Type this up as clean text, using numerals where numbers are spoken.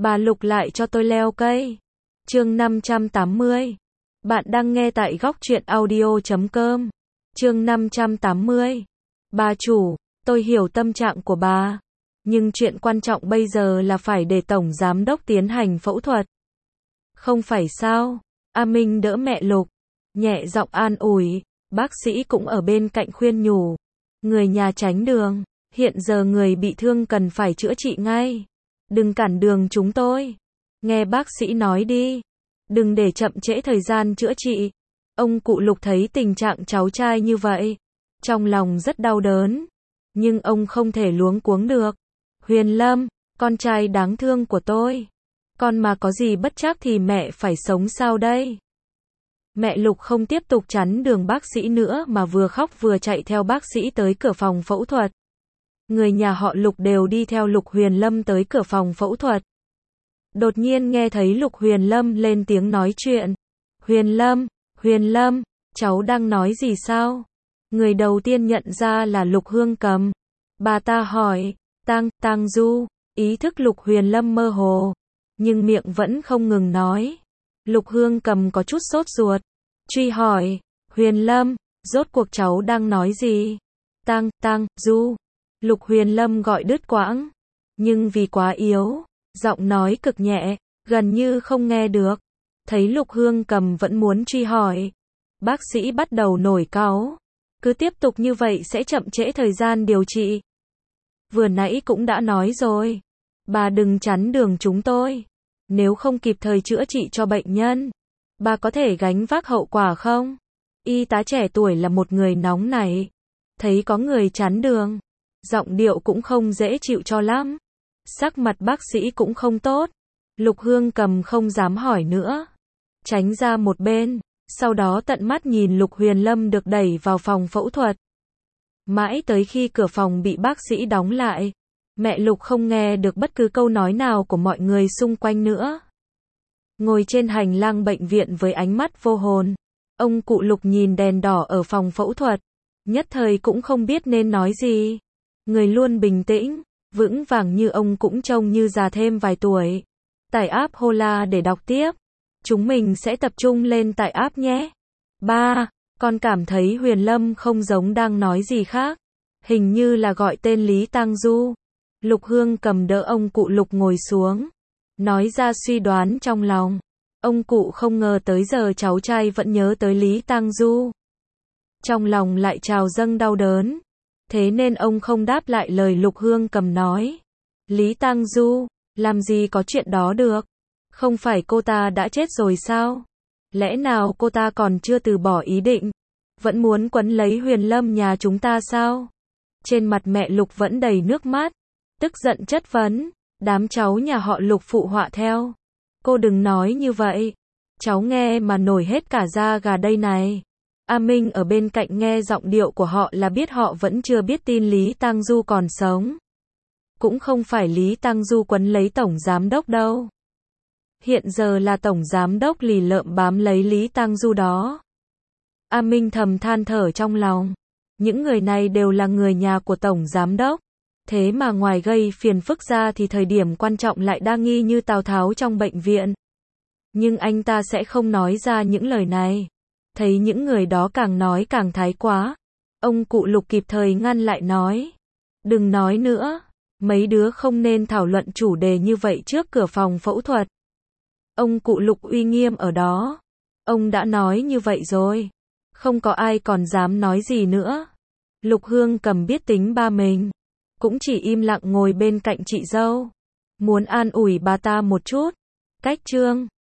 Bà Lục lại cho tôi leo cây. Chương 580. Bạn đang nghe tại góc truyện audio.com. Chương 580. Bà chủ, tôi hiểu tâm trạng của bà. Nhưng chuyện quan trọng bây giờ là phải để Tổng Giám đốc tiến hành phẫu thuật. Không phải sao? A Minh đỡ mẹ Lục. Nhẹ giọng an ủi. Bác sĩ cũng ở bên cạnh khuyên nhủ. Người nhà tránh đường. Hiện giờ người bị thương cần phải chữa trị ngay. Đừng cản đường chúng tôi. Nghe bác sĩ nói đi. Đừng để chậm trễ thời gian chữa trị. Ông cụ Lục thấy tình trạng cháu trai như vậy. Trong lòng rất đau đớn. Nhưng ông không thể luống cuống được. Huyền Lâm, con trai đáng thương của tôi. Con mà có gì bất trắc thì mẹ phải sống sao đây? Mẹ Lục không tiếp tục chắn đường bác sĩ nữa mà vừa khóc vừa chạy theo bác sĩ tới cửa phòng phẫu thuật. Người nhà họ Lục đều đi theo Lục Huyền Lâm tới cửa phòng phẫu thuật. Đột nhiên nghe thấy Lục Huyền Lâm lên tiếng nói chuyện. Huyền Lâm, cháu đang nói gì sao? Người đầu tiên nhận ra là Lục Hương Cầm. Bà ta hỏi, Tang Du, ý thức Lục Huyền Lâm mơ hồ, nhưng miệng vẫn không ngừng nói. Lục Hương Cầm có chút sốt ruột, truy hỏi, Huyền Lâm, rốt cuộc cháu đang nói gì? Tang Du. Lục Huyền Lâm gọi đứt quãng, nhưng vì quá yếu, giọng nói cực nhẹ, gần như không nghe được. Thấy Lục Hương Cầm vẫn muốn truy hỏi, bác sĩ bắt đầu nổi cáu. Cứ tiếp tục như vậy sẽ chậm trễ thời gian điều trị. Vừa nãy cũng đã nói rồi, bà đừng chắn đường chúng tôi. Nếu không kịp thời chữa trị cho bệnh nhân, bà có thể gánh vác hậu quả không? Y tá trẻ tuổi là một người nóng nảy. Thấy có người chắn đường, giọng điệu cũng không dễ chịu cho lắm. Sắc mặt bác sĩ cũng không tốt. Lục Hương Cầm không dám hỏi nữa, tránh ra một bên, sau đó tận mắt nhìn Lục Huyền Lâm được đẩy vào phòng phẫu thuật. Mãi tới khi cửa phòng bị bác sĩ đóng lại, mẹ Lục không nghe được bất cứ câu nói nào của mọi người xung quanh nữa. Ngồi trên hành lang bệnh viện với ánh mắt vô hồn, ông cụ Lục nhìn đèn đỏ ở phòng phẫu thuật, nhất thời cũng không biết nên nói gì. Người luôn bình tĩnh, vững vàng như ông cũng trông như già thêm vài tuổi. Tải app Hola để đọc tiếp. Chúng mình sẽ tập trung lên tải app nhé. 3. Con cảm thấy Huyền Lâm không giống đang nói gì khác. Hình như là gọi tên Lý Tang Du. Lục Hương Cầm đỡ ông cụ Lục ngồi xuống, nói ra suy đoán trong lòng. Ông cụ không ngờ tới giờ cháu trai vẫn nhớ tới Lý Tang Du. Trong lòng lại trào dâng đau đớn. Thế nên ông không đáp lại lời Lục Hương Cầm nói. Lý Tang Du, làm gì có chuyện đó được. Không phải cô ta đã chết rồi sao? Lẽ nào cô ta còn chưa từ bỏ ý định? Vẫn muốn quấn lấy Huyền Lâm nhà chúng ta sao? Trên mặt mẹ Lục vẫn đầy nước mắt, tức giận chất vấn. Đám cháu nhà họ Lục phụ họa theo. Cô đừng nói như vậy. Cháu nghe mà nổi hết cả da gà đây này. A Minh ở bên cạnh nghe giọng điệu của họ là biết họ vẫn chưa biết tin Lý Tang Du còn sống. Cũng không phải Lý Tang Du quấn lấy Tổng Giám đốc đâu. Hiện giờ là Tổng Giám đốc lì lợm bám lấy Lý Tang Du đó. A Minh thầm than thở trong lòng. Những người này đều là người nhà của Tổng Giám đốc. Thế mà ngoài gây phiền phức ra thì thời điểm quan trọng lại đa nghi như Tào Tháo trong bệnh viện. Nhưng anh ta sẽ không nói ra những lời này. Thấy những người đó càng nói càng thái quá. Ông cụ Lục kịp thời ngăn lại nói. Đừng nói nữa. Mấy đứa không nên thảo luận chủ đề như vậy trước cửa phòng phẫu thuật. Ông cụ Lục uy nghiêm ở đó. Ông đã nói như vậy rồi. Không có ai còn dám nói gì nữa. Lục Hương Cầm biết tính ba mình. Cũng chỉ im lặng ngồi bên cạnh chị dâu. Muốn an ủi bà ta một chút. Cách chương